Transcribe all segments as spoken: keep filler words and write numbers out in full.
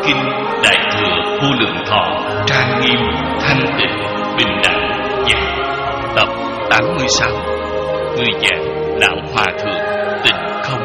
kinh Đại Thừa Vô Lượng Thọ trang nghiêm, thanh tịnh, bình đẳng, giác. Tập tám mươi sáu. Người giảng Lão Hòa Thượng Tịnh Không.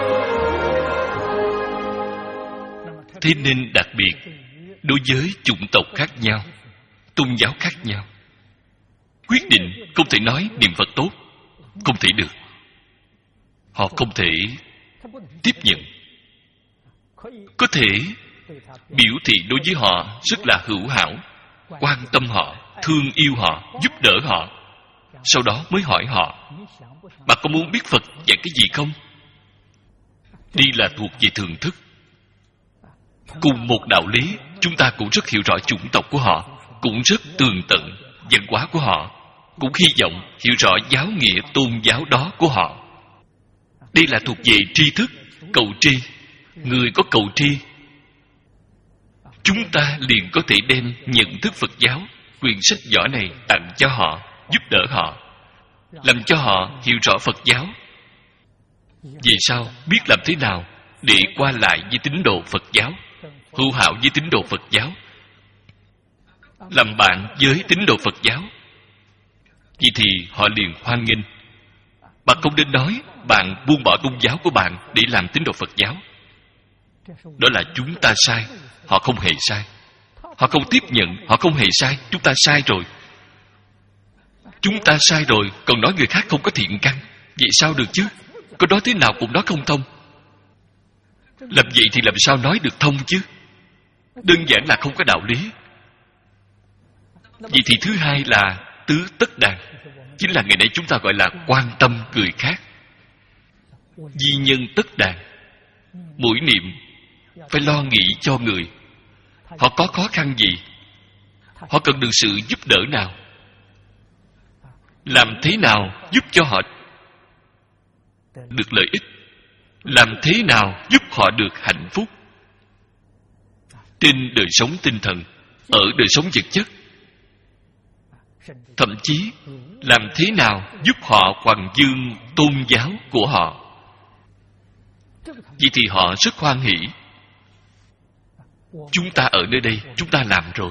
Thế nên đặc biệt, đối với chủng tộc khác nhau, tôn giáo khác nhau, quyết định không thể nói niệm Phật tốt, không thể được. Họ không thể tiếp nhận. Có thể biểu thị đối với họ rất là hữu hảo, quan tâm họ, thương yêu họ, giúp đỡ họ. Sau đó mới hỏi họ: bạn có muốn biết Phật dạy cái gì không? Đi là thuộc về thường thức. Cùng một đạo lý, chúng ta cũng rất hiểu rõ chủng tộc của họ, cũng rất tường tận văn hóa của họ, cũng hy vọng hiểu rõ giáo nghĩa tôn giáo đó của họ. Đây là thuộc về tri thức, cầu tri. Người có cầu tri, chúng ta liền có thể đem nhận thức Phật giáo, quyển sách vở này tặng cho họ, giúp đỡ họ, làm cho họ hiểu rõ Phật giáo. Vì sao? Biết làm thế nào để qua lại với tín đồ Phật giáo, hữu hảo với tín đồ Phật giáo, làm bạn với tín đồ Phật giáo. Vậy thì họ liền hoan nghênh. Bạn không nên nói bạn buông bỏ tôn giáo của bạn để làm tín đồ Phật giáo. Đó là chúng ta sai. Họ không hề sai. Họ không tiếp nhận, họ không hề sai. Chúng ta sai rồi. Chúng ta sai rồi, còn nói người khác không có thiện căn. Vậy sao được chứ? Có nói thế nào cũng nói không thông. Làm vậy thì làm sao nói được thông chứ? Đơn giản là không có đạo lý. Vậy thì thứ hai là tứ tất đàn. Chính là ngày nay chúng ta gọi là quan tâm người khác. Di nhân tất đàn. Mỗi niệm phải lo nghĩ cho người. Họ có khó khăn gì? Họ cần được sự giúp đỡ nào? Làm thế nào giúp cho họ được lợi ích? Làm thế nào giúp họ được hạnh phúc? Trên đời sống tinh thần, ở đời sống vật chất, thậm chí làm thế nào giúp họ hoàng dương tôn giáo của họ. Vậy thì họ rất hoan hỷ. Chúng ta ở nơi đây, chúng ta làm rồi.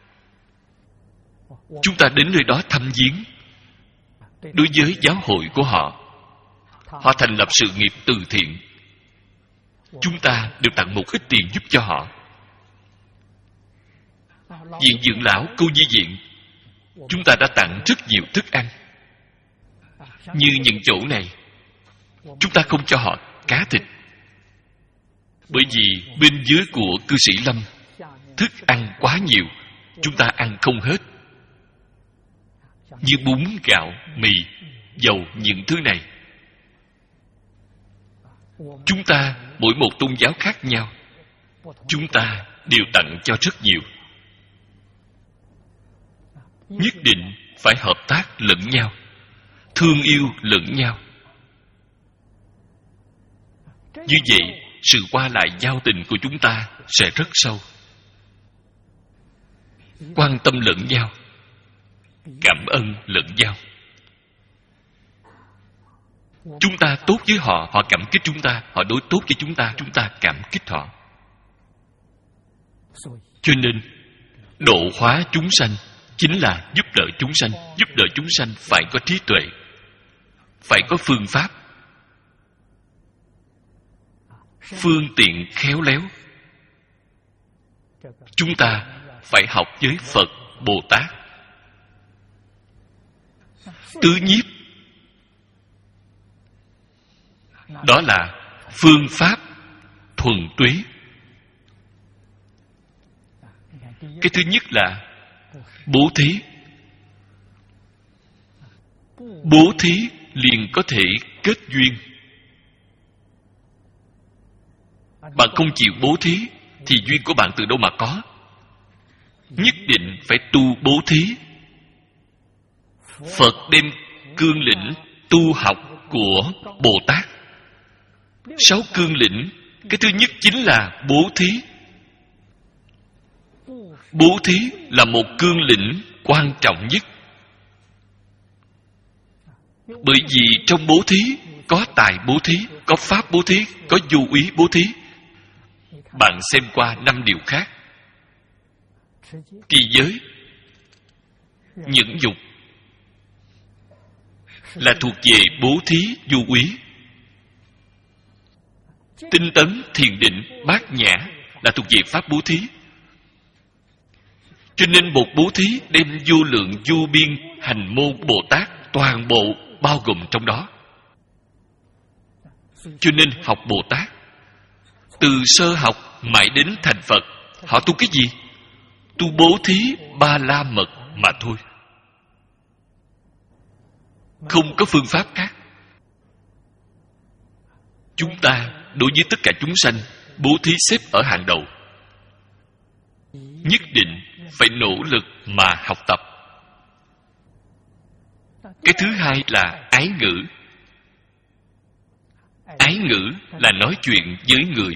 Chúng ta đến nơi đó thăm viếng. Đối với giáo hội của họ, họ thành lập sự nghiệp từ thiện. Chúng ta được tặng một ít tiền giúp cho họ. Viện dưỡng lão Cô Nhi Viện, chúng ta đã tặng rất nhiều thức ăn. Như những chỗ này, chúng ta không cho họ cá thịt, bởi vì bên dưới của cư sĩ Lâm thức ăn quá nhiều, chúng ta ăn không hết. Như bún, gạo, mì, dầu, những thứ này, chúng ta mỗi một tôn giáo khác nhau, chúng ta đều tặng cho rất nhiều. Nhất định phải hợp tác lẫn nhau, thương yêu lẫn nhau. Như vậy, sự qua lại giao tình của chúng ta sẽ rất sâu. Quan tâm lẫn nhau, cảm ơn lẫn nhau. Chúng ta tốt với họ, họ cảm kích chúng ta. Họ đối tốt với chúng ta, chúng ta cảm kích họ. Cho nên, độ hóa chúng sanh chính là giúp đỡ chúng sanh. Giúp đỡ chúng sanh phải có trí tuệ, phải có phương pháp, phương tiện khéo léo. Chúng ta phải học với Phật, Bồ Tát. Tứ nhiếp, đó là phương pháp thuần túy. Cái thứ nhất là bố thí. Bố thí liền có thể kết duyên. Bạn không chịu bố thí thì duyên của bạn từ đâu mà có? Nhất định phải tu bố thí. Phật đem cương lĩnh tu học của Bồ Tát. Sáu cương lĩnh, cái thứ nhất chính là bố thí. Bố thí là một cương lĩnh quan trọng nhất. Bởi vì trong bố thí có tài bố thí, có pháp bố thí, có vô úy bố thí. bạn xem qua năm điều khác. Trì giới, nhẫn nhục là thuộc về bố thí vô úy. Tinh tấn, thiền định, bát nhã là thuộc về pháp bố thí. Cho nên một bố thí đem vô lượng vô biên hành môn Bồ Tát toàn bộ bao gồm trong đó. Cho nên học Bồ Tát, từ sơ học mãi đến thành Phật, họ tu cái gì? Tu bố thí ba la mật mà thôi, không có phương pháp khác. Chúng ta đối với tất cả chúng sanh, bố thí xếp ở hàng đầu. Nhất định phải nỗ lực mà học tập. Cái thứ hai là ái ngữ. Ái ngữ là nói chuyện với người,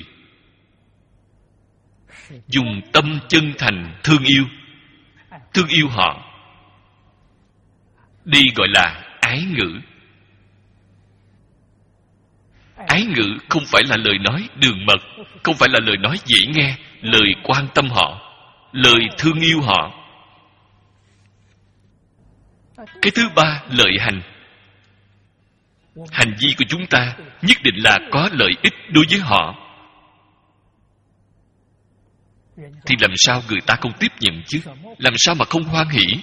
dùng tâm chân thành thương yêu, thương yêu họ. Đây gọi là ái ngữ. Ái ngữ không phải là lời nói đường mật, không phải là lời nói dễ nghe, lời quan tâm họ, lời thương yêu họ. Cái thứ ba, lợi hành. Hành vi của chúng ta nhất định là có lợi ích đối với họ, thì làm sao người ta không tiếp nhận chứ? Làm sao mà không hoan hỷ?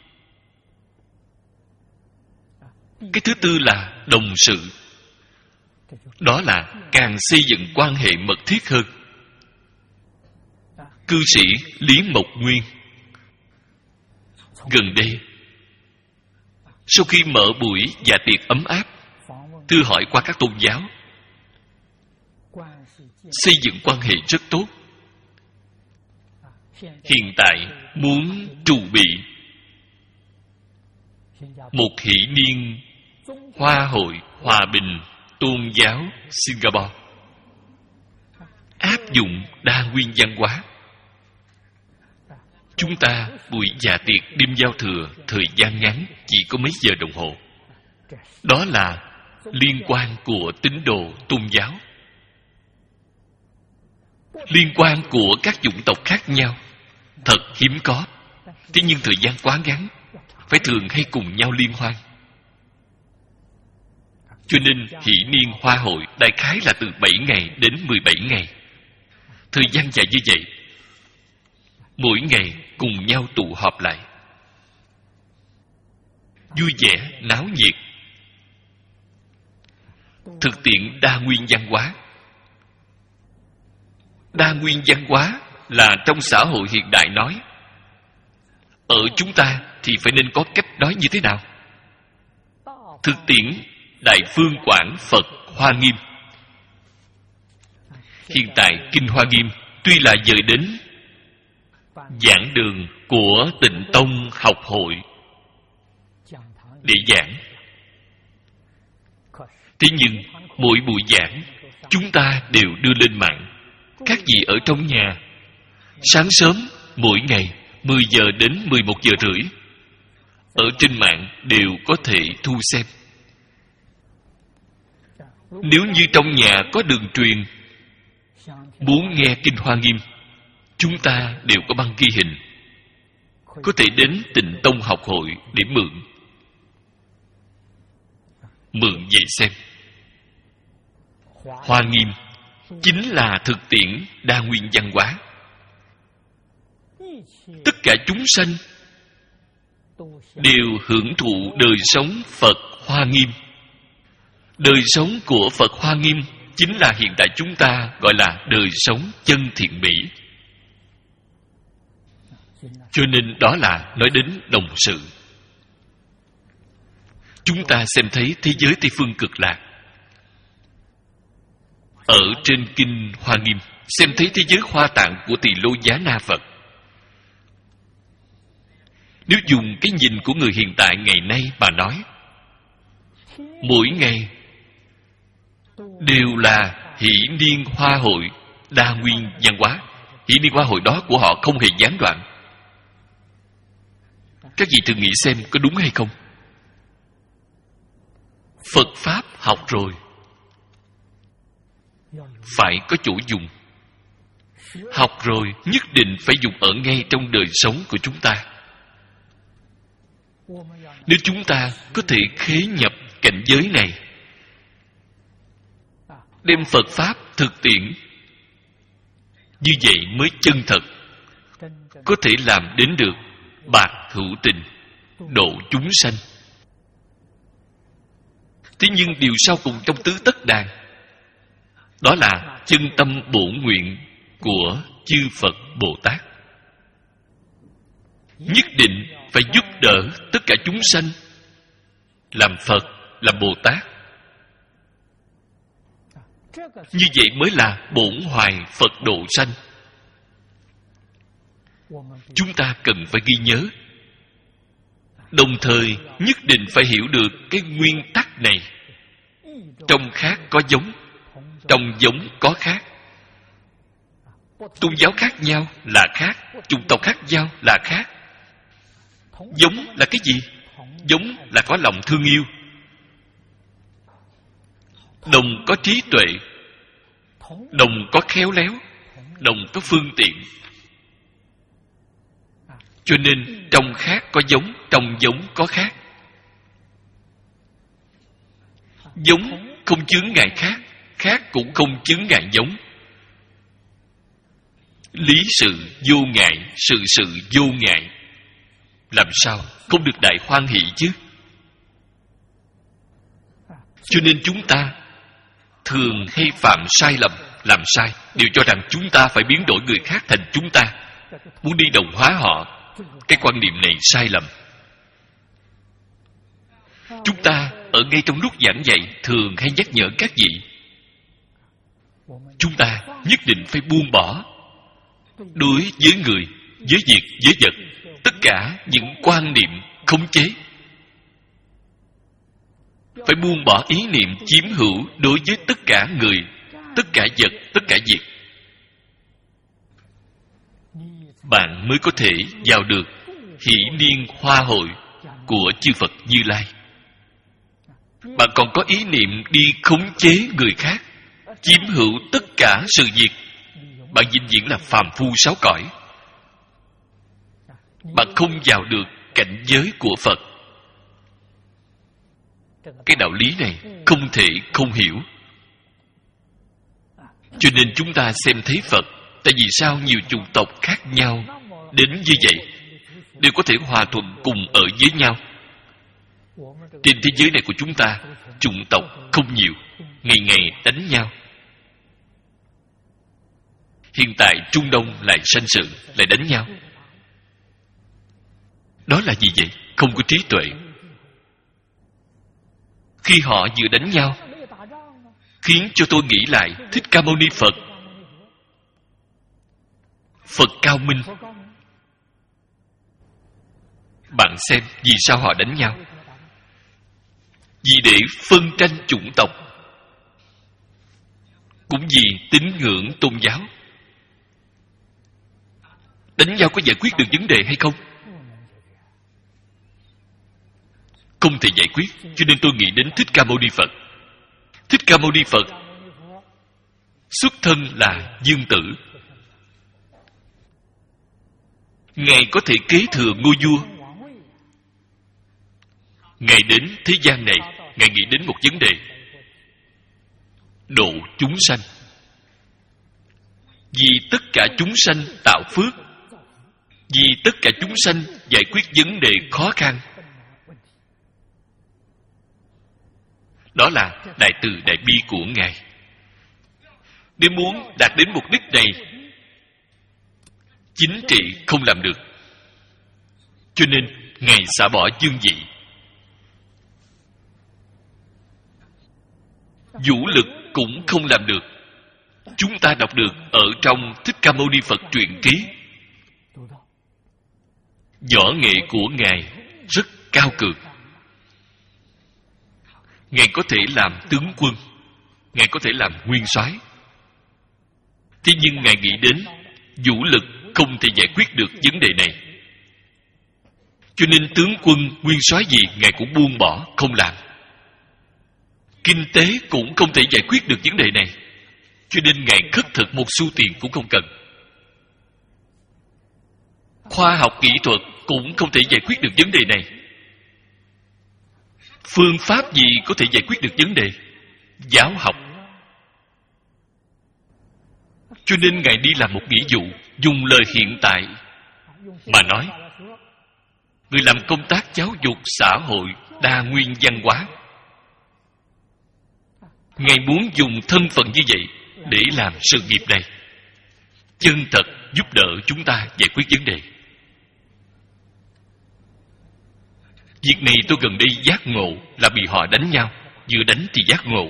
Cái thứ tư là đồng sự. Đó là càng xây dựng quan hệ mật thiết hơn. Cư sĩ Lý Mộc Nguyên gần đây, sau khi mở buổi dạ tiệc ấm áp, thưa hỏi qua các tôn giáo, xây dựng quan hệ rất tốt. Hiện tại muốn trù bị một hỷ niên Hoa hội Hòa bình Tôn giáo Singapore, áp dụng đa nguyên văn hóa. Chúng ta buổi dạ tiệc đêm giao thừa thời gian ngắn, chỉ có mấy giờ đồng hồ. Đó là liên quan của tín đồ tôn giáo, liên quan của các chủng tộc khác nhau, thật hiếm có. Thế nhưng thời gian quá ngắn, phải thường hay cùng nhau liên hoan. Cho nên hỷ niên hoa hội đại khái là từ bảy ngày đến mười bảy ngày. Thời gian dài như vậy, mỗi ngày cùng nhau tụ họp lại, vui vẻ, náo nhiệt, thực tiễn đa nguyên văn hóa. Đa nguyên văn hóa là trong xã hội hiện đại nói. Ở chúng ta thì phải nên có cách nói như thế nào? Thực tiễn Đại Phương Quảng Phật Hoa Nghiêm. Hiện tại Kinh Hoa Nghiêm tuy là dời đến giảng đường của Tịnh Tông học hội để giảng, thế nhưng mỗi buổi giảng chúng ta đều đưa lên mạng. Các vị ở trong nhà, sáng sớm mỗi ngày mười giờ đến mười một giờ rưỡi, ở trên mạng đều có thể thu xem. Nếu như trong nhà có đường truyền, muốn nghe Kinh Hoa Nghiêm, chúng ta đều có băng ghi hình, có thể đến Tịnh Tông học hội để mượn mượn về xem. Hoa Nghiêm chính là thực tiễn đa nguyên văn hóa. Tất cả chúng sanh đều hưởng thụ đời sống Phật Hoa Nghiêm. Đời sống của Phật Hoa Nghiêm chính là hiện tại chúng ta gọi là đời sống chân thiện mỹ. Cho nên đó là nói đến đồng sự. Chúng ta xem thấy thế giới Tây Phương Cực Lạc, ở trên Kinh Hoa Nghiêm xem thấy thế giới Hoa Tạng của Tỳ Lô Giá Na Phật. Nếu dùng cái nhìn của người hiện tại ngày nay mà nói, mỗi ngày đều là hỷ niên hoa hội đa nguyên văn hóa. Hỷ niên hoa hội đó của họ không hề gián đoạn. Các vị thử nghĩ xem có đúng hay không? Phật Pháp học rồi phải có chỗ dùng. Học rồi nhất định phải dùng ở ngay trong đời sống của chúng ta. Nếu chúng ta có thể khế nhập cảnh giới này, đem Phật Pháp thực tiễn, như vậy mới chân thật, có thể làm đến được bạc hữu tình, độ chúng sanh. Thế nhưng điều sau cùng trong tứ tất đàn, đó là chân tâm bổn nguyện của chư Phật Bồ Tát. Nhất định phải giúp đỡ tất cả chúng sanh làm Phật, làm Bồ Tát. Như vậy mới là bổn hoài Phật độ sanh. Chúng ta cần phải ghi nhớ, đồng thời nhất định phải hiểu được cái nguyên tắc này. Trong khác có giống, trong giống có khác. Tôn giáo khác nhau là khác, chủng tộc khác nhau là khác. Giống là cái gì? Giống là có lòng thương yêu, đồng có trí tuệ, đồng có khéo léo, đồng có phương tiện. Cho nên trong khác có giống, trong giống có khác. Giống không chướng ngại khác, khác cũng không chướng ngại giống. Lý sự vô ngại, sự sự vô ngại, làm sao không được đại hoan hỷ chứ? Cho nên chúng ta thường hay phạm sai lầm, làm sai, đều cho rằng chúng ta phải biến đổi người khác thành chúng ta, muốn đi đồng hóa họ. Cái quan niệm này sai lầm. Chúng ta ở ngay trong lúc giảng dạy thường hay nhắc nhở các vị, chúng ta nhất định phải buông bỏ đối với người, với việc, với vật, tất cả những quan niệm khống chế. Phải buông bỏ ý niệm chiếm hữu đối với tất cả người, tất cả vật, tất cả việc. Bạn mới có thể vào được hỷ niên hoa hội của chư Phật Như Lai. Bạn còn có ý niệm đi khống chế người khác, chiếm hữu tất cả sự việc, bạn vĩnh viễn là phàm phu sáu cõi. Bạn không vào được cảnh giới của Phật. Cái đạo lý này không thể không hiểu. Cho nên chúng ta xem thấy Phật, tại vì sao nhiều chủng tộc khác nhau đến như vậy đều có thể hòa thuận cùng ở với nhau. Trên thế giới này của chúng ta, chủng tộc không nhiều, ngày ngày đánh nhau. Hiện tại Trung Đông lại sanh sự, lại đánh nhau. Đó là gì vậy? Không có trí tuệ. Khi họ vừa đánh nhau, khiến cho tôi nghĩ lại Thích Ca Mâu Ni Phật. Phật cao minh. Bạn xem vì sao họ đánh nhau? Vì để phân tranh chủng tộc, cũng vì tín ngưỡng tôn giáo. Đánh nhau có giải quyết được vấn đề hay không? Không thể giải quyết. Cho nên tôi nghĩ đến Thích Ca Mâu Ni Phật. Thích Ca Mâu Ni Phật xuất thân là dương tử. Ngài có thể kế thừa ngôi vua. Ngài đến thế gian này, Ngài nghĩ đến một vấn đề: độ chúng sanh. Vì tất cả chúng sanh tạo phước, vì tất cả chúng sanh giải quyết vấn đề khó khăn. Đó là đại từ đại bi của Ngài. Nếu muốn đạt đến mục đích này, chính trị không làm được. Cho nên Ngài xả bỏ dương vị. Vũ lực cũng không làm được. Chúng ta đọc được ở trong Thích Ca Mâu Ni Phật truyện ký, võ nghệ của Ngài rất cao cường. Ngài có thể làm tướng quân, Ngài có thể làm nguyên soái. Thế nhưng Ngài nghĩ đến vũ lực không thể giải quyết được vấn đề này. Cho nên tướng quân, nguyên soái gì Ngài cũng buông bỏ, không làm. Kinh tế cũng không thể giải quyết được vấn đề này. Cho nên Ngài khất thực một xu tiền cũng không cần. khoa học kỹ thuật cũng không thể giải quyết được vấn đề này. Phương pháp gì có thể giải quyết được vấn đề? Giáo học. Cho nên Ngài đi làm một ví dụ, dùng lời hiện tại mà nói. Người làm công tác giáo dục xã hội đa nguyên văn hóa, Ngài muốn dùng thân phận như vậy để làm sự nghiệp này, chân thật giúp đỡ chúng ta giải quyết vấn đề. Việc này tôi gần đây giác ngộ là bị họ đánh nhau, vừa đánh thì giác ngộ.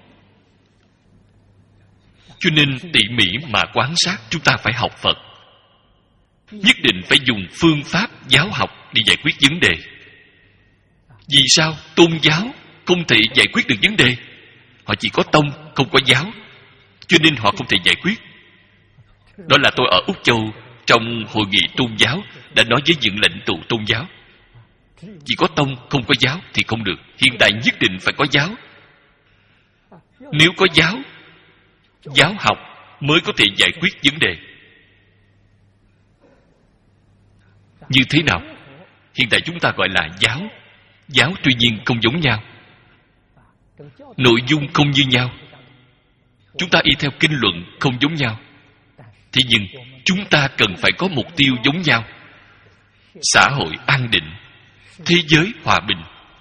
Cho nên tỉ mỉ mà quan sát, chúng ta phải học Phật. Nhất định phải dùng phương pháp giáo học để giải quyết vấn đề. Vì sao? Tôn giáo không thể giải quyết được vấn đề. Họ chỉ có tông, không có giáo, cho nên họ không thể giải quyết. Đó là tôi ở Úc Châu trong hội nghị tôn giáo đã nói với những lãnh tụ tôn giáo. Chỉ có tông, không có giáo thì không được. Hiện tại nhất định phải có giáo. Nếu có giáo, giáo học mới có thể giải quyết vấn đề. Như thế nào? Hiện tại chúng ta gọi là giáo. Giáo tuy nhiên không giống nhau, nội dung không như nhau, chúng ta y theo kinh luận không giống nhau. Thế nhưng chúng ta cần phải có mục tiêu giống nhau: xã hội an định, thế giới hòa bình.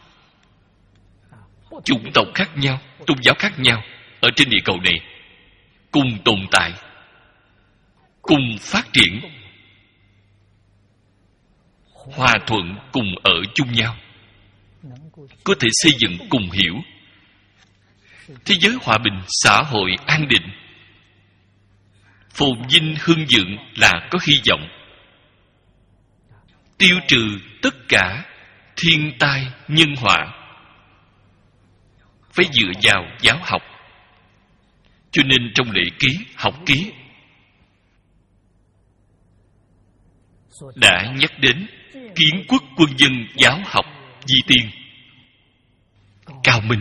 Chủng tộc khác nhau, tôn giáo khác nhau ở trên địa cầu này cùng tồn tại, cùng phát triển, hòa thuận cùng ở chung nhau, có thể xây dựng cùng hiểu. Thế giới hòa bình, xã hội an định, phồn vinh hưng vượng là có hy vọng. Tiêu trừ tất cả thiên tai nhân họa phải dựa vào giáo học. Cho nên trong lễ ký, học ký đã nhắc đến kiến quốc quân dân giáo học di tiên, cao minh.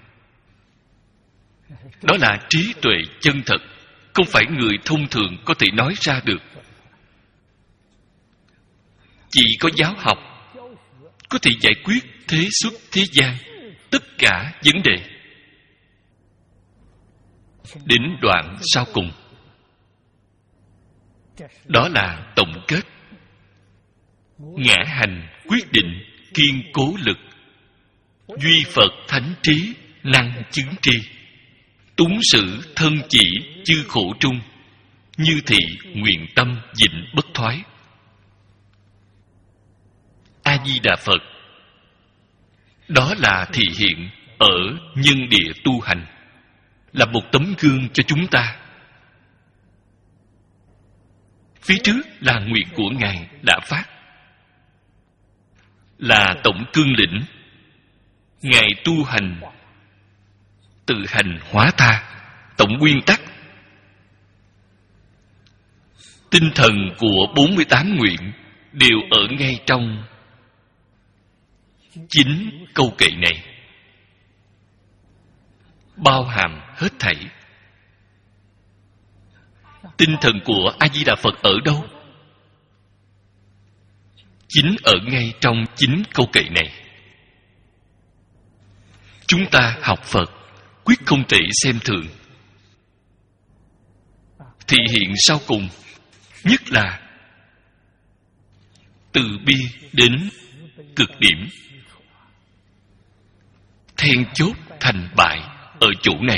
Đó là trí tuệ chân thật, không phải người thông thường có thể nói ra được. Chỉ có giáo học có thể giải quyết thế xuất thế gian tất cả vấn đề. Đến đoạn sau cùng, đó là tổng kết. Ngã hành quyết định kiên cố lực, duy Phật thánh trí năng chứng tri. Túng sự thân chỉ chư khổ trung, như thị nguyện tâm vĩnh bất thoái. A Di Đà Phật, đó là thị hiện ở nhân địa tu hành, là một tấm gương cho chúng ta. Phía trước là nguyện của Ngài đã phát, là tổng cương lĩnh. Ngài tu hành tự hành hóa tha, tổng nguyên tắc. Tinh thần của bốn mươi tám nguyện đều ở ngay trong chín câu kệ này, bao hàm hết thảy. Tinh thần của A Di Đà Phật ở đâu? Chính ở ngay trong chín câu kệ này. Chúng ta học Phật quyết không thể xem thường. Thị hiện sau cùng nhất là từ bi đến cực điểm. Then chốt thành bại ở chỗ này.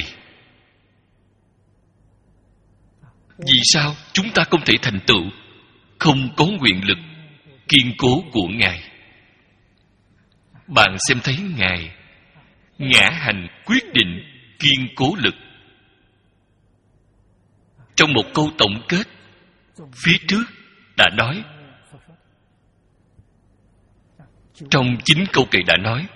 Vì sao chúng ta không thể thành tựu? Không có nguyện lực kiên cố của Ngài. Bạn xem thấy Ngài ngã hành quyết định kiên cố lực. Trong một câu tổng kết phía trước đã nói, trong chín câu kệ đã nói,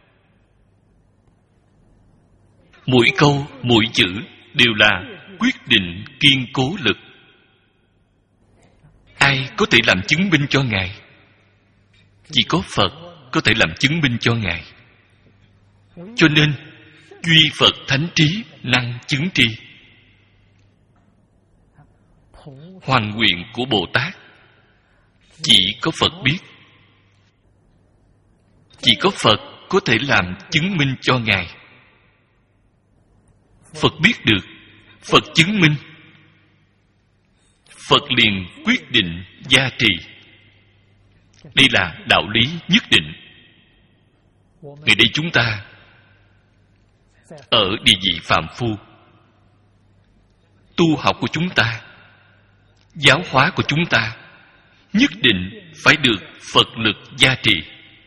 mỗi câu mỗi chữ đều là quyết định kiên cố lực. Ai có thể làm chứng minh cho Ngài? Chỉ có Phật có thể làm chứng minh cho Ngài. Cho nên duy Phật thánh trí năng chứng tri. Hoàn nguyện của Bồ Tát chỉ có Phật biết. Chỉ có Phật có thể làm chứng minh cho Ngài. Phật biết được, Phật chứng minh, Phật liền quyết định gia trì. Đây là đạo lý nhất định. Ngày đây chúng ta ở địa vị phàm phu, tu học của chúng ta, giáo hóa của chúng ta nhất định phải được Phật lực gia trì.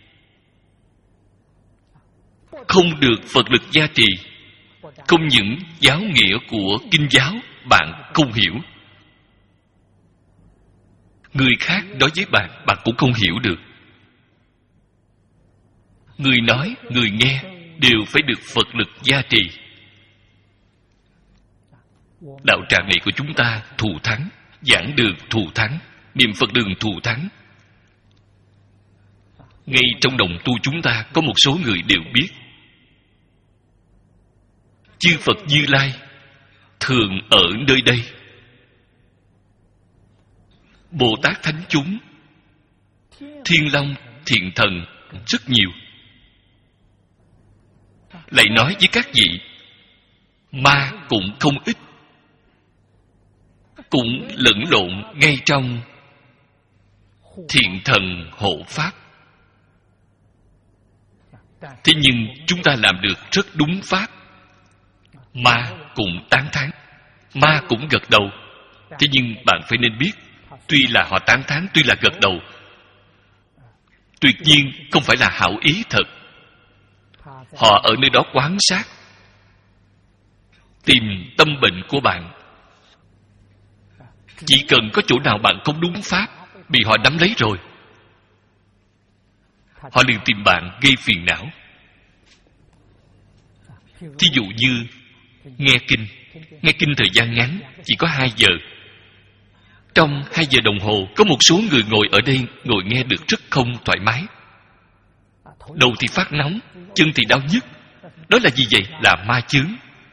Không được Phật lực gia trì, không những giáo nghĩa của kinh giáo bạn không hiểu, người khác nói với bạn, bạn cũng không hiểu được. Người nói, người nghe đều phải được Phật lực gia trì. Đạo tràng này của chúng ta thù thắng, giảng đường thù thắng, niệm Phật đường thù thắng. Ngay trong đồng tu chúng ta có một số người đều biết chư Phật Như Lai thường ở nơi đây. Bồ Tát Thánh chúng, Thiên Long, Thiện Thần rất nhiều. Lại nói với các vị, ma cũng không ít, cũng lẫn lộn ngay trong Thiện Thần hộ Pháp. Thế nhưng chúng ta làm được rất đúng Pháp. Ma cũng tán thán, ma cũng gật đầu. Thế nhưng bạn phải nên biết, tuy là họ tán thán, tuy là gật đầu, tuyệt nhiên không phải là hảo ý thật. Họ ở nơi đó quan sát, tìm tâm bệnh của bạn. Chỉ cần có chỗ nào bạn không đúng Pháp, bị họ nắm lấy rồi, họ liền tìm bạn gây phiền não. Thí dụ như nghe kinh, nghe kinh thời gian ngắn, chỉ có hai giờ. Trong hai giờ đồng hồ, có một số người ngồi ở đây, ngồi nghe được rất không thoải mái. Đầu thì phát nóng, chân thì đau nhức. Đó là gì vậy? Là ma chướng.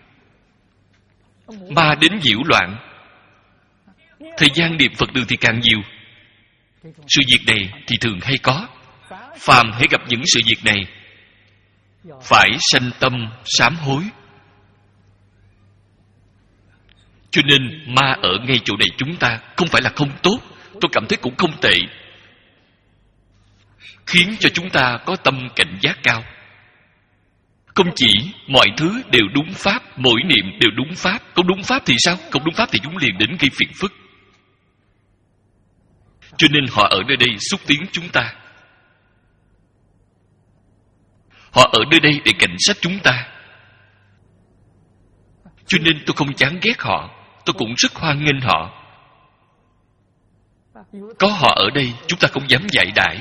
Ma đến nhiễu loạn. Thời gian niệm Phật đường thì càng nhiều. Sự việc này thì thường hay có. Phàm hãy gặp những sự việc này, phải sanh tâm sám hối. Cho nên ma ở ngay chỗ này chúng ta không phải là không tốt, tôi cảm thấy cũng không tệ, khiến cho chúng ta có tâm cảnh giác cao. Không chỉ mọi thứ đều đúng Pháp, mỗi niệm đều đúng Pháp. Không đúng Pháp thì sao? Không đúng Pháp thì chúng liền đến gây phiền phức. Cho nên họ ở nơi đây xúc tiến chúng ta. Họ ở nơi đây để cảnh sát chúng ta. Cho nên tôi không chán ghét họ, tôi cũng rất hoan nghênh họ. Có họ ở đây, chúng ta không dám dạy đãi,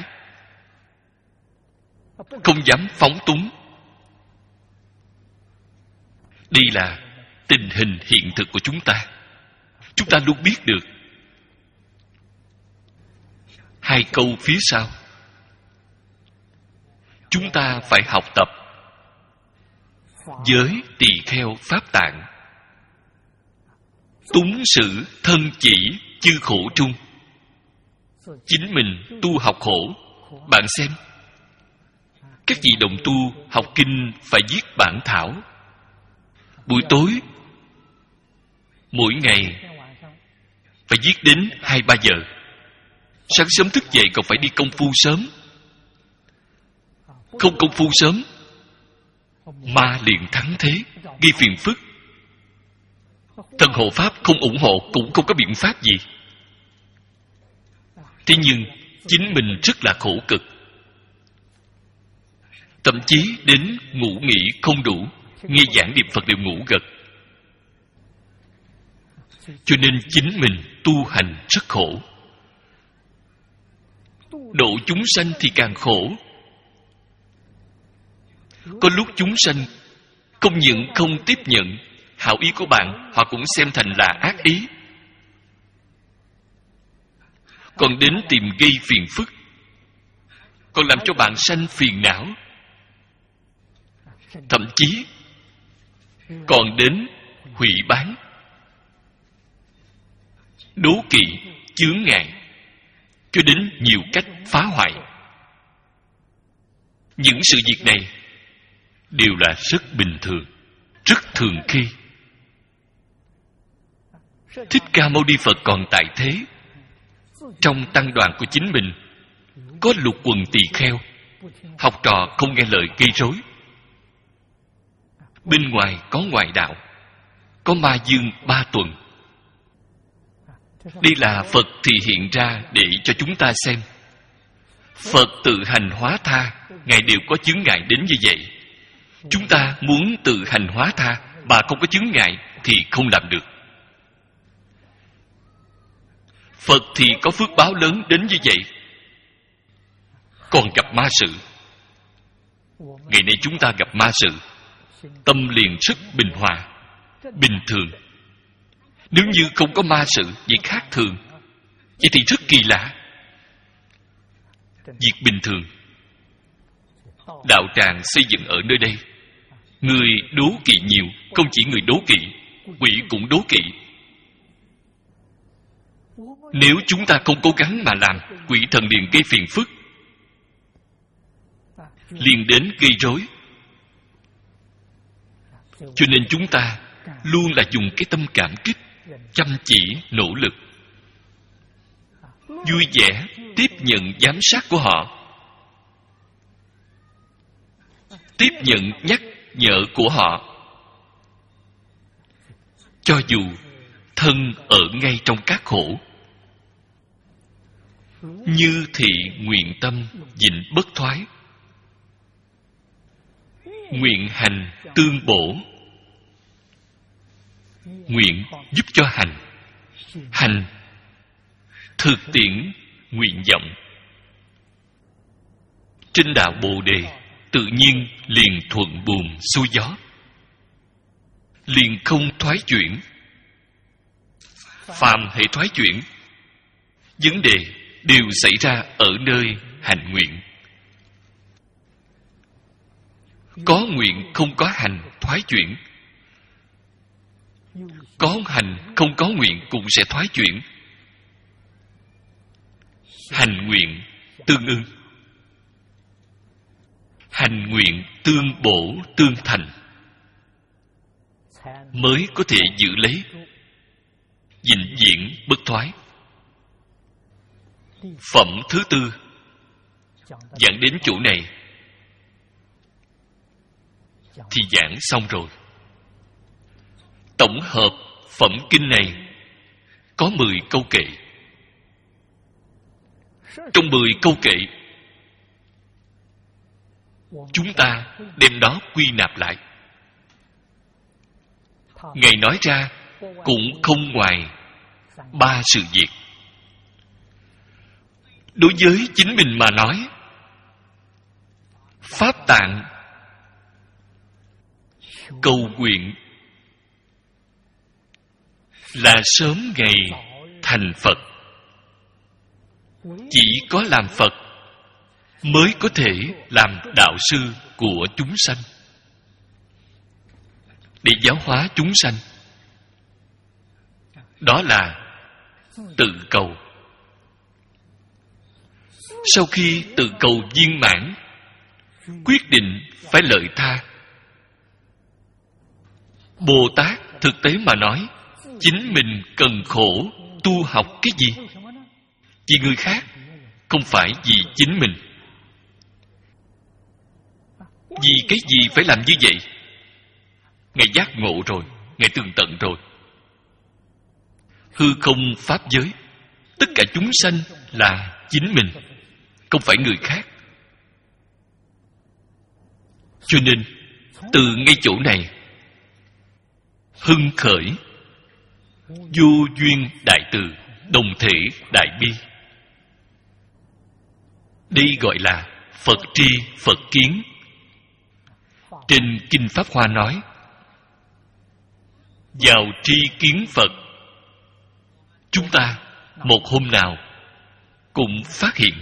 không dám phóng túng. Đây là tình hình hiện thực của chúng ta. Chúng ta luôn biết được. Hai câu phía sau, chúng ta phải học tập giới tỳ kheo pháp tạng, túng sự thân chỉ chư khổ trung. Chính mình tu học khổ. Bạn xem, các vị đồng tu học kinh phải viết bản thảo. Buổi tối mỗi ngày phải viết đến hai ba giờ. Sáng sớm thức dậy còn phải đi công phu sớm. Không công phu sớm, ma liền thắng thế, gây phiền phức. Thần hộ Pháp không ủng hộ cũng không có biện pháp gì. Thế nhưng chính mình rất là khổ cực, thậm chí đến ngủ nghỉ không đủ, nghe giảng niệm Phật đều ngủ gật. Cho nên chính mình tu hành rất khổ. Độ chúng sanh thì càng khổ. Có lúc chúng sanh không những không tiếp nhận hảo ý của bạn, họ cũng xem thành là ác ý, còn đến tìm gây phiền phức, còn làm cho bạn sanh phiền não, thậm chí còn đến hủy bán, đố kỵ, chướng ngại. cho đến nhiều cách phá hoại. Những sự việc này đều là rất bình thường, rất thường khi. Thích Ca Mâu Ni Phật còn tại thế, trong tăng đoàn của chính mình có lục quần tỳ kheo, học trò không nghe lời gây rối. Bên ngoài có ngoại đạo, có ma dương ba tuần. Đây là Phật thì hiện ra để cho chúng ta xem. Phật tự hành hóa tha, Ngài đều có chướng ngại đến như vậy. Chúng ta muốn tự hành hóa tha mà không có chướng ngại thì không làm được. Phật thì có phước báo lớn đến như vậy, còn gặp ma sự. Ngày nay chúng ta gặp ma sự, tâm liền rất bình hòa, bình thường. Nếu như không có ma sự, vậy khác thường, vậy thì rất kỳ lạ. Việc bình thường. Đạo tràng xây dựng ở nơi đây, người đố kỵ nhiều. Không chỉ người đố kỵ, quỷ cũng đố kỵ. Nếu chúng ta không cố gắng mà làm, quỷ thần liền gây phiền phức, liền đến gây rối. Cho nên chúng ta luôn là dùng cái tâm cảm kích, chăm chỉ, nỗ lực, vui vẻ tiếp nhận giám sát của họ, tiếp nhận nhắc nhở của họ. Cho dù thân ở ngay trong các khổ, như thị nguyện tâm dịnh bất thoái, nguyện hành tương bổ. Nguyện giúp cho hành, hành thực tiễn nguyện vọng. Trên đạo Bồ Đề tự nhiên liền thuận buồm xuôi gió, liền không thoái chuyển. Phàm hệ thoái chuyển, vấn đề đều xảy ra ở nơi hành nguyện. Có nguyện không có hành thoái chuyển, có hành không có nguyện cũng sẽ thoái chuyển. Hành nguyện tương ưng, hành nguyện tương bổ tương thành, mới có thể giữ lấy, vĩnh viễn bất thoái. Phẩm thứ tư giảng đến chỗ này thì giảng xong rồi. Tổng hợp phẩm kinh này có mười câu kệ. Trong mười câu kệ, chúng ta đem đó quy nạp lại. Ngài nói ra cũng không ngoài ba sự việc. Đối với chính mình mà nói, pháp tạng cầu nguyện là sớm ngày thành Phật. Chỉ có làm Phật mới có thể làm đạo sư của chúng sanh, để giáo hóa chúng sanh. Đó là tự cầu. Sau khi tự cầu viên mãn, quyết định phải lợi tha. Bồ Tát thực tế mà nói, chính mình cần khổ tu học cái gì? Vì người khác, không phải vì chính mình. Vì cái gì phải làm như vậy? Ngài giác ngộ rồi, Ngài tường tận rồi. Hư không pháp giới, tất cả chúng sanh là chính mình, không phải người khác. Cho nên, từ ngay chỗ này, hưng khởi vô duyên đại từ, đồng thể đại bi. Đây gọi là Phật tri Phật kiến. Trên Kinh Pháp Hoa nói, vào tri kiến Phật. Chúng ta một hôm nào cũng phát hiện,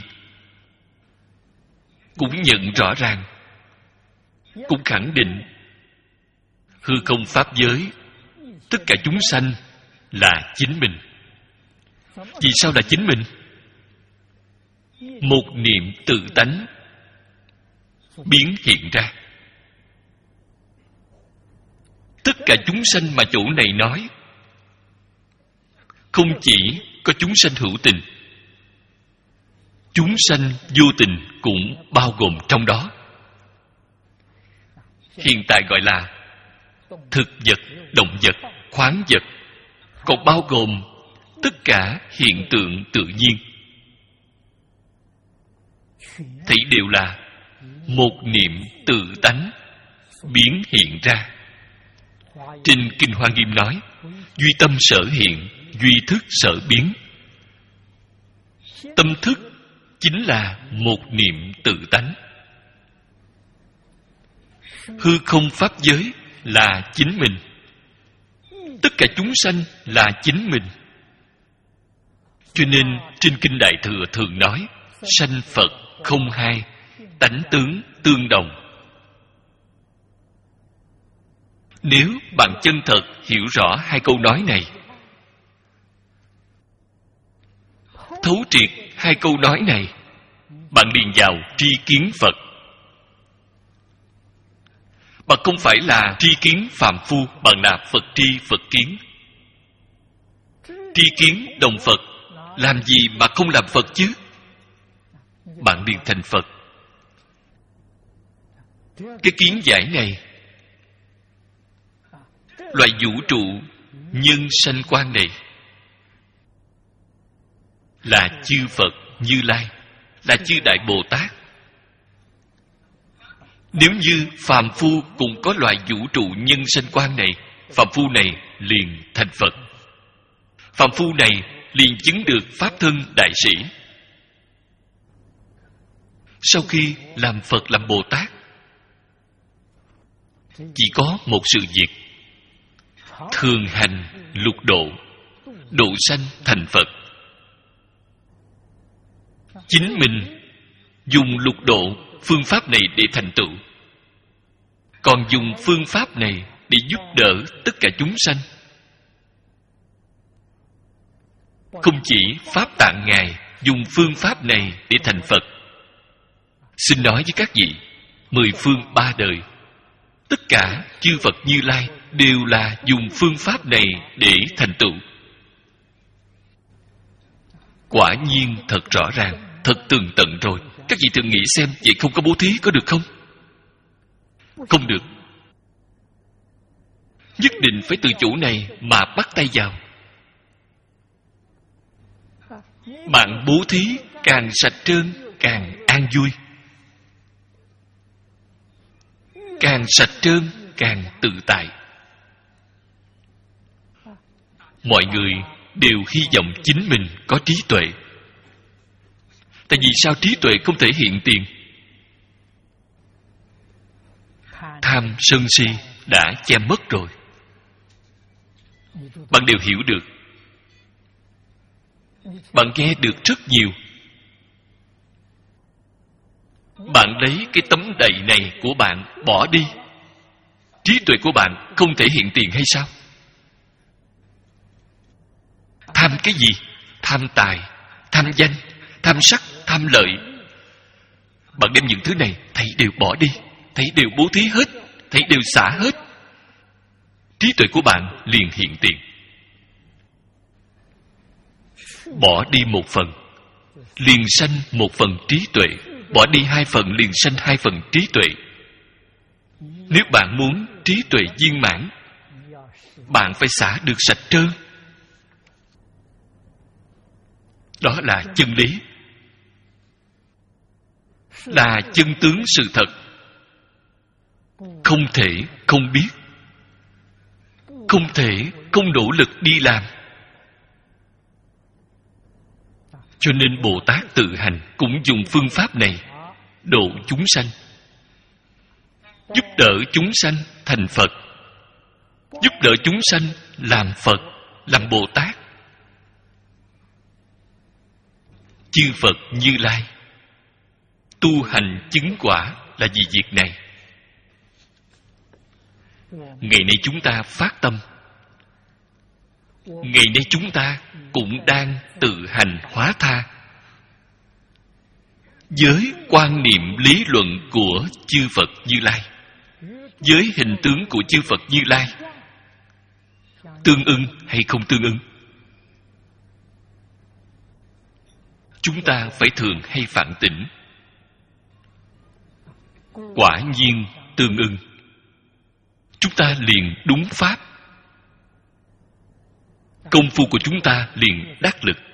cũng nhận rõ ràng, cũng khẳng định hư không pháp giới, tất cả chúng sanh là chính mình. Vì sao là chính mình? một niệm tự tánh biến hiện ra. Tất cả chúng sanh mà chỗ này nói, không chỉ có chúng sanh hữu tình, chúng sanh vô tình cũng bao gồm trong đó. Hiện tại gọi là thực vật, động vật, khoáng vật, còn bao gồm tất cả hiện tượng tự nhiên. Thì đều là một niệm tự tánh biến hiện ra. Trên Kinh Hoa Nghiêm nói, duy tâm sở hiện, duy thức sở biến. Tâm thức chính là một niệm tự tánh. Hư không pháp giới là chính mình, tất cả chúng sanh là chính mình. Cho nên trên Kinh Đại Thừa thường nói, sanh Phật không hai, tánh tướng tương đồng. Nếu bạn chân thật hiểu rõ hai câu nói này, thấu triệt hai câu nói này, bạn liền vào tri kiến Phật. Bạn không phải là tri kiến phàm phu, bạn là Phật tri Phật kiến. Tri kiến đồng Phật, làm gì mà không làm Phật chứ? Bạn liền thành Phật. Cái kiến giải này, loại vũ trụ nhân sanh quan này, là chư Phật Như Lai, là chư Đại Bồ Tát. Nếu như phàm phu cũng có loại vũ trụ nhân sanh quan này, phàm phu này liền thành Phật. Phàm phu này liền chứng được pháp thân đại sĩ. Sau khi làm Phật làm Bồ Tát, chỉ có một sự việc: thường hành lục độ, độ sanh thành Phật. Chính mình dùng lục độ phương pháp này để thành tựu, còn dùng phương pháp này để giúp đỡ tất cả chúng sanh. Không chỉ Pháp Tạng Ngài dùng phương pháp này để thành Phật. Xin nói với các vị, mười phương ba đời, tất cả chư Phật Như Lai đều là dùng phương pháp này để thành tựu. Quả nhiên thật rõ ràng, thật tường tận rồi. Các vị thử nghĩ xem, vậy không có bố thí có được không? Không được. Nhất định phải từ chỗ này mà bắt tay vào. Bạn bố thí càng sạch trơn, càng an vui. Càng sạch trơn, càng tự tại. Mọi người đều hy vọng chính mình có trí tuệ. Tại vì sao trí tuệ không thể hiện tiền? Tham sân si đã che mất rồi. Bạn đều hiểu được. Bạn nghe được rất nhiều. Bạn lấy cái tấm đầy này của bạn bỏ đi, trí tuệ của bạn không thể hiện tiền hay sao? Tham cái gì? Tham tài, tham danh, tham sắc, tham lợi. Bạn đem những thứ này, thầy đều bỏ đi, thầy đều bố thí hết, thầy đều xả hết. Trí tuệ của bạn liền hiện tiền. Bỏ đi một phần, liền sanh một phần trí tuệ. Bỏ đi hai phần, liền sanh hai phần trí tuệ. Nếu bạn muốn trí tuệ viên mãn, bạn phải xả được sạch trơn. Đó là chân lý, là chân tướng sự thật. Không thể không biết, không thể không nỗ lực đi làm. Cho nên Bồ Tát tự hành cũng dùng phương pháp này độ chúng sanh, giúp đỡ chúng sanh thành Phật, giúp đỡ chúng sanh làm Phật, làm Bồ Tát. Chư Phật Như Lai tu hành chứng quả là vì việc này. Ngày nay chúng ta phát tâm, ngày nay chúng ta cũng đang tự hành hóa tha. với quan niệm lý luận của chư Phật Như Lai, với hình tướng của chư Phật Như Lai tương ưng hay không tương ưng? Chúng ta phải thường hay phản tỉnh. Quả nhiên tương ưng, chúng ta liền đúng pháp, công phu của chúng ta liền đắc lực.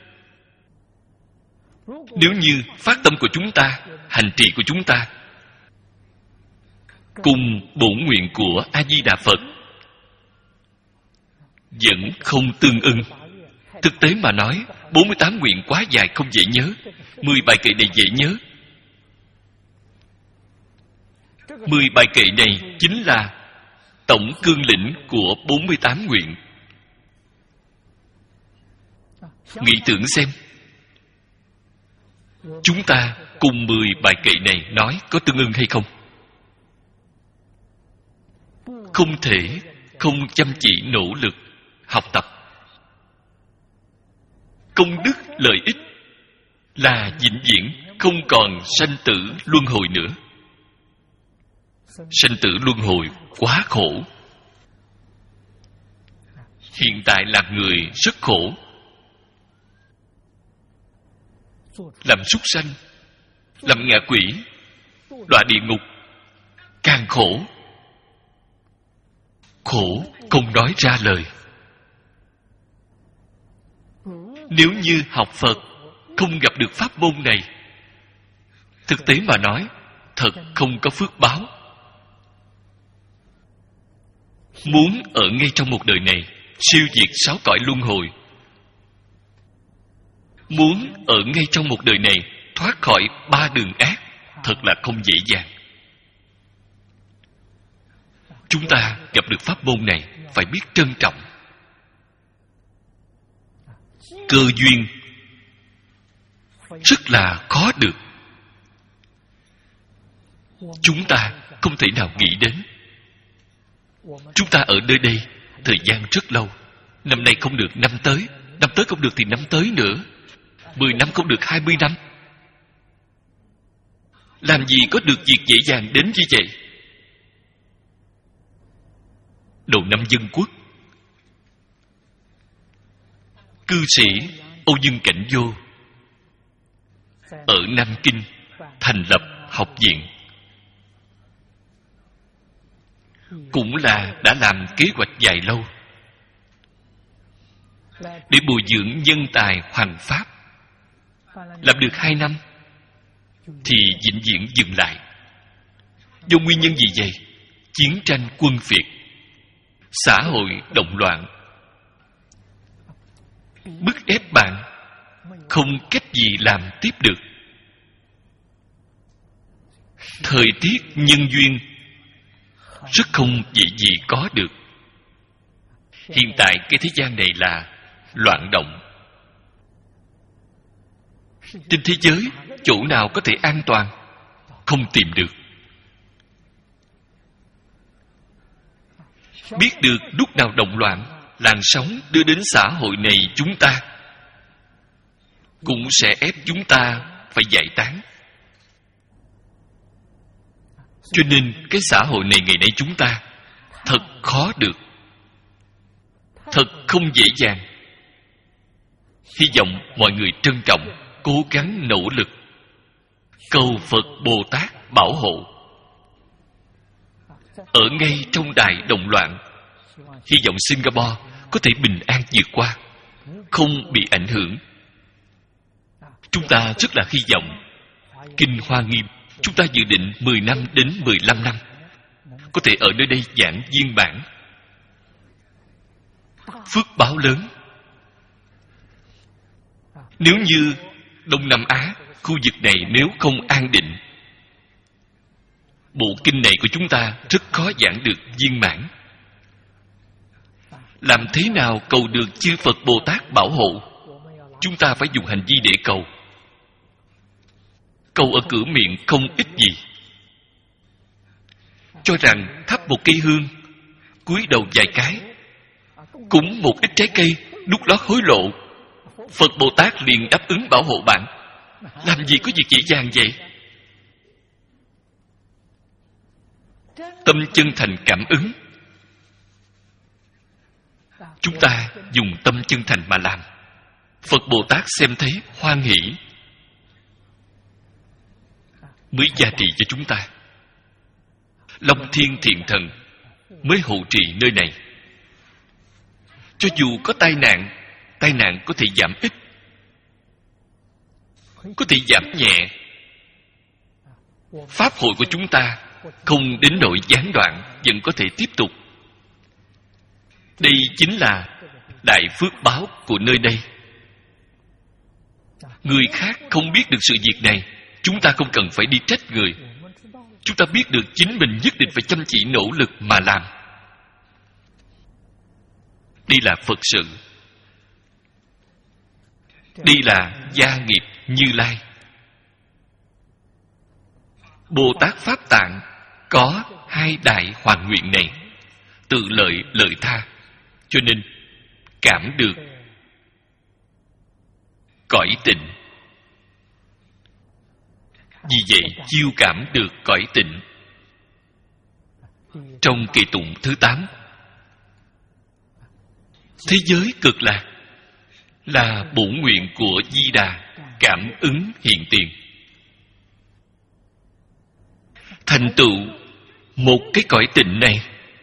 Nếu như phát tâm của chúng ta, hành trì của chúng ta cùng bổn nguyện của A Di Đà Phật vẫn không tương ưng, thực tế mà nói, bốn mươi tám nguyện quá dài không dễ nhớ, mười bài kệ này dễ nhớ. Mười bài kệ này chính là tổng cương lĩnh của bốn mươi tám nguyện. Nghĩ tưởng xem, chúng ta cùng mười bài kệ này nói có tương ưng hay không? Không thể không chăm chỉ nỗ lực học tập. Công đức lợi ích là vĩnh viễn không còn sanh tử luân hồi nữa. Sanh tử luân hồi quá khổ. Hiện tại làm người rất khổ. Làm súc sanh, làm ngạ quỷ, đọa địa ngục, càng khổ. Khổ không nói ra lời. Nếu như học Phật không gặp được pháp môn này, thực tế mà nói, thật không có phước báo. Muốn ở ngay trong một đời này siêu diệt sáu cõi luân hồi, muốn ở ngay trong một đời này thoát khỏi ba đường ác, thật là không dễ dàng. Chúng ta gặp được pháp môn này phải biết trân trọng. Cơ duyên rất là khó được. Chúng ta không thể nào nghĩ đến. Chúng ta ở nơi đây thời gian rất lâu. Năm nay không được, năm tới. Năm tới không được thì năm tới nữa. Mười năm không được, hai mươi năm. Làm gì có được việc dễ dàng đến như vậy? Đầu năm Dân Quốc, cư sĩ Âu Dương Cảnh Vô ở Nam Kinh thành lập học viện, cũng là đã làm kế hoạch dài lâu để bồi dưỡng nhân tài hoằng pháp. Làm được hai năm thì vĩnh viễn dừng lại. Do nguyên nhân gì vậy? Chiến tranh quân phiệt, xã hội động loạn, bức ép bạn không cách gì làm tiếp được. Thời tiết nhân duyên rất không dễ gì có được. Hiện tại cái thế gian này là loạn động. Trên thế giới, chỗ nào có thể an toàn? Không tìm được. Biết được lúc nào động loạn, làn sóng đưa đến xã hội này chúng ta cũng sẽ ép chúng ta phải giải tán. Cho nên cái xã hội này ngày nay chúng ta thật khó được, thật không dễ dàng. Hy vọng mọi người trân trọng, cố gắng nỗ lực, cầu Phật Bồ Tát bảo hộ. Ở ngay trong đại động loạn, hy vọng Singapore có thể bình an vượt qua, không bị ảnh hưởng. Chúng ta rất là hy vọng Kinh Hoa Nghiêm chúng ta dự định mười năm đến mười lăm năm có thể ở nơi đây giảng viên bản. Phước báo lớn. Nếu như Đông Nam Á, khu vực này nếu không an định, bộ kinh này của chúng ta rất khó giảng được viên mãn. Làm thế nào cầu được chư Phật Bồ Tát bảo hộ? Chúng ta phải dùng hành vi để cầu. Cầu ở cửa miệng không ích gì. Cho rằng thắp một cây hương, cúi đầu vài cái, cúng một ít trái cây, đút lót hối lộ, Phật Bồ Tát liền đáp ứng bảo hộ bạn. Làm gì có việc dễ dàng vậy? tâm chân thành cảm ứng. Chúng ta dùng tâm chân thành mà làm, Phật Bồ Tát xem thấy hoan hỷ, mới gia trì cho chúng ta. Long Thiên Thiện Thần mới hộ trì nơi này. Cho dù có tai nạn, tai nạn có thể giảm ít, có thể giảm nhẹ. Pháp hội của chúng ta không đến nỗi gián đoạn, vẫn có thể tiếp tục. Đây chính là đại phước báo của nơi đây. Người khác không biết được sự việc này, chúng ta không cần phải đi trách người. Chúng ta biết được chính mình nhất định phải chăm chỉ nỗ lực mà làm. Đây là Phật sự. Đây là gia nghiệp Như Lai. Bồ Tát Pháp Tạng có hai đại hoàn nguyện này, tự lợi lợi tha, cho nên cảm được cõi tịnh. Vì vậy chiêu cảm được cõi tịnh. Trong kỳ tụng thứ tám, thế giới cực lạc là bổn nguyện của Di Đà cảm ứng hiện tiền. Thành tựu một cái cõi tịnh này,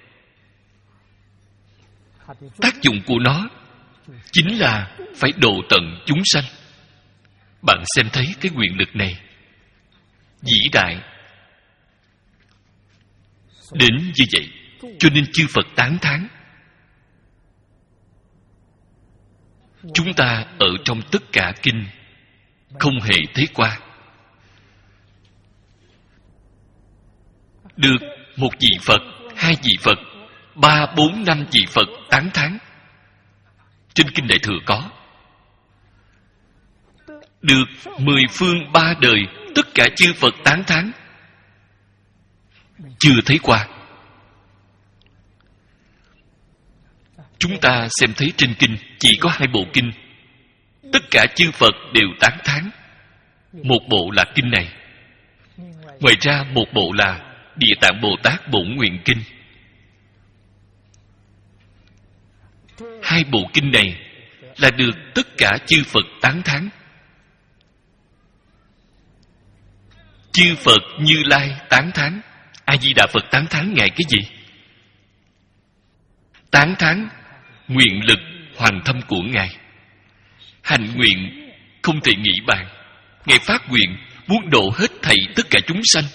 tác dụng của nó chính là phải độ tận chúng sanh. Bạn xem thấy cái nguyện lực này vĩ đại đến như vậy, cho nên chư Phật tán thán. Chúng ta ở trong tất cả kinh không hề thấy qua được một vị Phật, hai vị Phật, ba, bốn, năm vị Phật tán thán. Trên kinh Đại Thừa có. Được mười phương ba đời tất cả chư Phật tán thán, chưa thấy qua. Chúng ta xem thấy trên kinh chỉ có hai bộ kinh, tất cả chư Phật đều tán thán. Một bộ là kinh này, ngoài ra một bộ là Địa Tạng Bồ Tát Bổn Nguyện Kinh. Hai bộ kinh này là được tất cả chư Phật tán thán. Chư Phật Như Lai tán thán. A Di Đà Phật tán thán Ngài cái gì? Tán thán nguyện lực hoàn thâm của Ngài. Hành nguyện không thể nghĩ bàn. Ngài phát nguyện muốn độ hết thảy tất cả chúng sanh.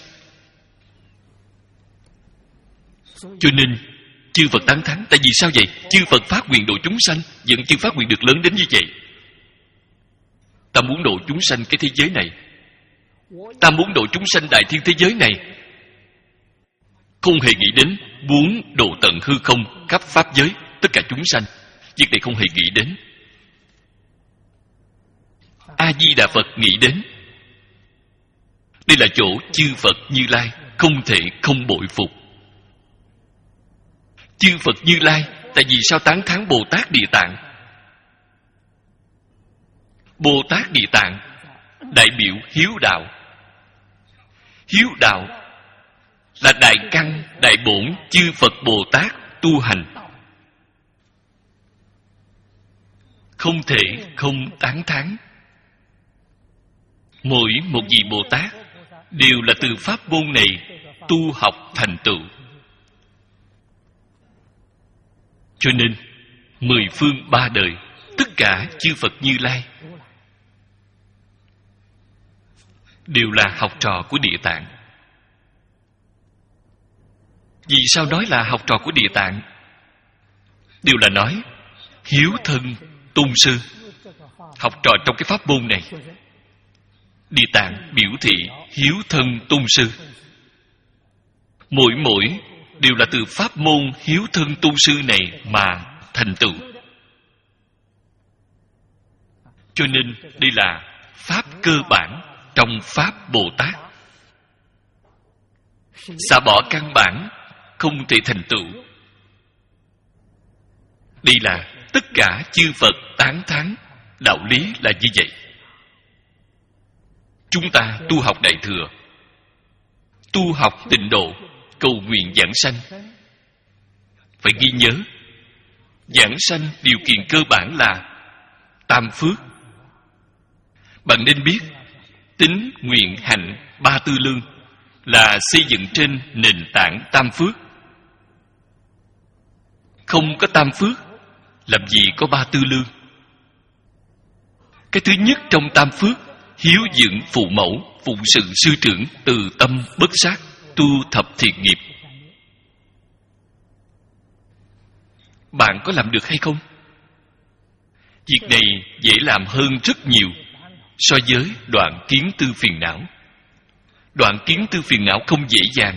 Cho nên chư Phật tán thán. Tại vì sao vậy? Chư Phật phát nguyện độ chúng sanh, vẫn chưa phát nguyện được lớn đến như vậy. Ta muốn độ chúng sanh cái thế giới này, ta muốn độ chúng sanh đại thiên thế giới này, không hề nghĩ đến muốn độ tận hư không khắp pháp giới tất cả chúng sanh. Việc này không hề nghĩ đến. A Di Đà Phật nghĩ đến. Đây là chỗ chư Phật Như Lai không thể không bội phục. Chư Phật Như Lai tại vì sao tán thán Bồ Tát Địa Tạng? Bồ Tát Địa Tạng đại biểu hiếu đạo. Hiếu đạo là đại căn, đại bổn chư Phật Bồ Tát tu hành. Không thể không tán thán. Mỗi một vị Bồ Tát đều là từ pháp môn này tu học thành tựu. Cho nên mười phương ba đời tất cả chư Phật Như Lai đều là học trò của Địa Tạng. Vì sao nói là học trò của Địa Tạng? Đều là nói hiếu thân tôn sư, học trò trong cái pháp môn này. Địa Tạng biểu thị hiếu thân tôn sư. Mỗi mỗi đều là từ pháp môn hiếu thân tôn sư này mà thành tựu. Cho nên đây là pháp cơ bản trong pháp Bồ Tát. Xả bỏ căn bản không thể thành tựu. Đây là tất cả chư Phật tán thán. Đạo lý là như vậy. Chúng ta tu học Đại Thừa, tu học Tịnh Độ, cầu nguyện giảng sanh. Phải ghi nhớ, giảng sanh điều kiện cơ bản là tam phước. Bạn nên biết, tín, nguyện, hạnh, ba tư lương là xây dựng trên nền tảng tam phước. Không có tam phước, làm gì có ba tư lương? Cái thứ nhất trong tam phước, hiếu dưỡng phụ mẫu, phụng sự sư trưởng, từ tâm bất sát, tu thập thiện nghiệp. Bạn có làm được hay không? Việc này dễ làm hơn rất nhiều so với đoạn kiến tư phiền não. Đoạn kiến tư phiền não không dễ dàng.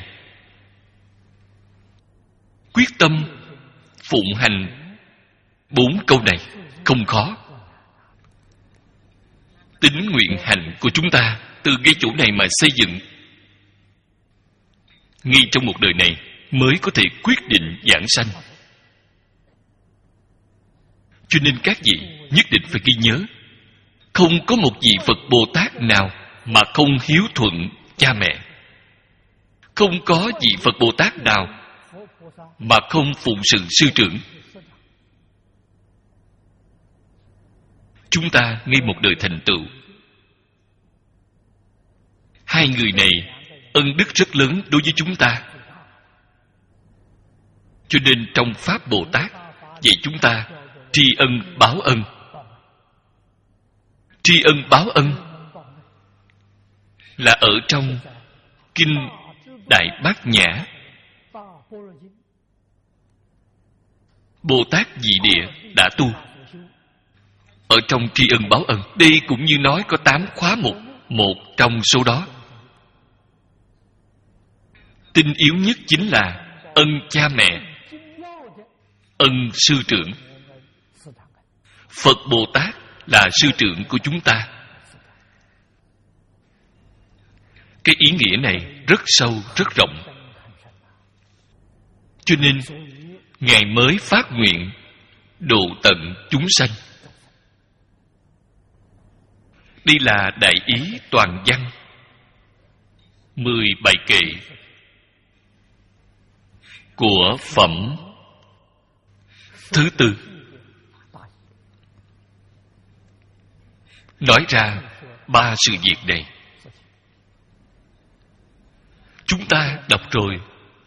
Quyết tâm phụng hành bốn câu này không khó. Tín nguyện hành của chúng ta từ ngay chỗ này mà xây dựng. Ngay trong một đời này mới có thể quyết định giảng sanh. Cho nên các vị nhất định phải ghi nhớ, không có một vị Phật Bồ Tát nào mà không hiếu thuận cha mẹ. Không có vị Phật Bồ Tát nào mà không phụng sự sư trưởng. Chúng ta ngay một đời thành tựu. Hai người này ân đức rất lớn đối với chúng ta. Cho nên trong Pháp Bồ Tát dạy chúng ta tri ân báo ân. Tri ân báo ân là ở trong Kinh Đại Bát Nhã. Bồ Tát Dị Địa đã tu. Ở trong tri ân báo ân, đây cũng như nói có tám khóa mục, một trong số đó. Tinh yếu nhất chính là ân cha mẹ, ân sư trưởng. Phật Bồ Tát là sư trưởng của chúng ta. Cái ý nghĩa này rất sâu, rất rộng. Cho nên Ngài mới phát nguyện độ tận chúng sanh. Đây là đại ý toàn văn mười bài kệ của phẩm thứ tư. Nói ra ba sự việc này. Chúng ta đọc rồi,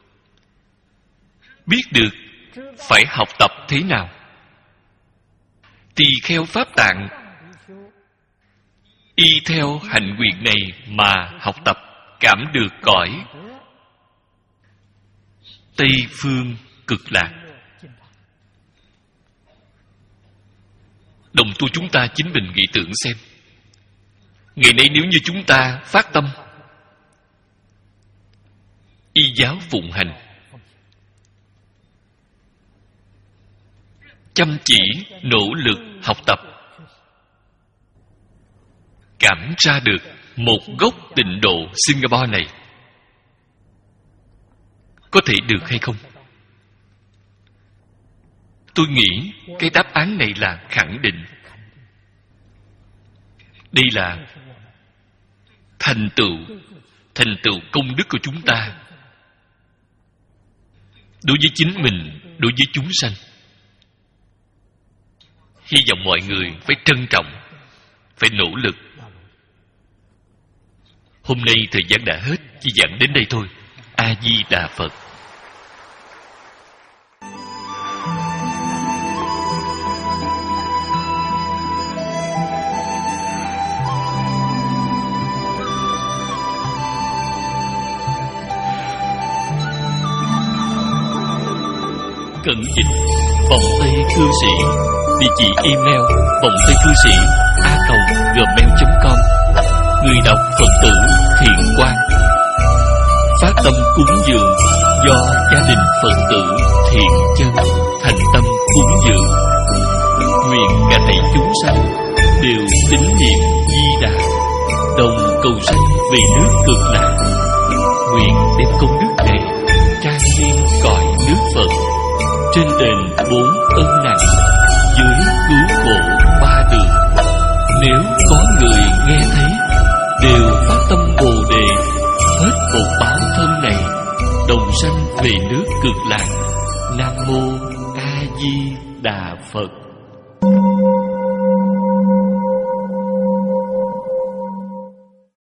biết được phải học tập thế nào. Tỳ kheo Pháp Tạng y theo hạnh nguyện này mà học tập, cảm được cõi Tây Phương Cực Lạc. Đồng tu chúng ta chính mình nghĩ tưởng xem, ngày nay nếu như chúng ta phát tâm y giáo phụng hành, chăm chỉ nỗ lực học tập, cảm ra được một gốc tịnh độ Singapore này, có thể được hay không? Tôi nghĩ cái đáp án này là khẳng định. Đây là thành tựu, thành tựu công đức của chúng ta đối với chính mình, đối với chúng sanh. Hy vọng mọi người phải trân trọng, phải nỗ lực. Hôm nay thời gian đã hết, chỉ giảng đến đây thôi. A Di Đà Phật. Cẩn dịch vòng tay cư sĩ, địa chỉ email vòng tay cư sĩ a còng gmail chấm com. Người đọc Phật tử Thiện Quang. Phát tâm cúng dường do gia đình Phật tử Thiện Chân thành tâm cúng dường. Nguyện cả thảy chúng sanh đều tín niệm Di Đà, đồng cầu sanh về nước Cực Lạc. Nguyện đem công đức này trang nghiêm cõi nước Phật, trên đền bốn ân nặng, dưới cứu khổ ba đường. Nếu có người nghe thấy đều phát tâm Bồ Đề, hết một báo thân này, đồng sanh về nước Cực Lạc. Nam mô A Di Đà Phật.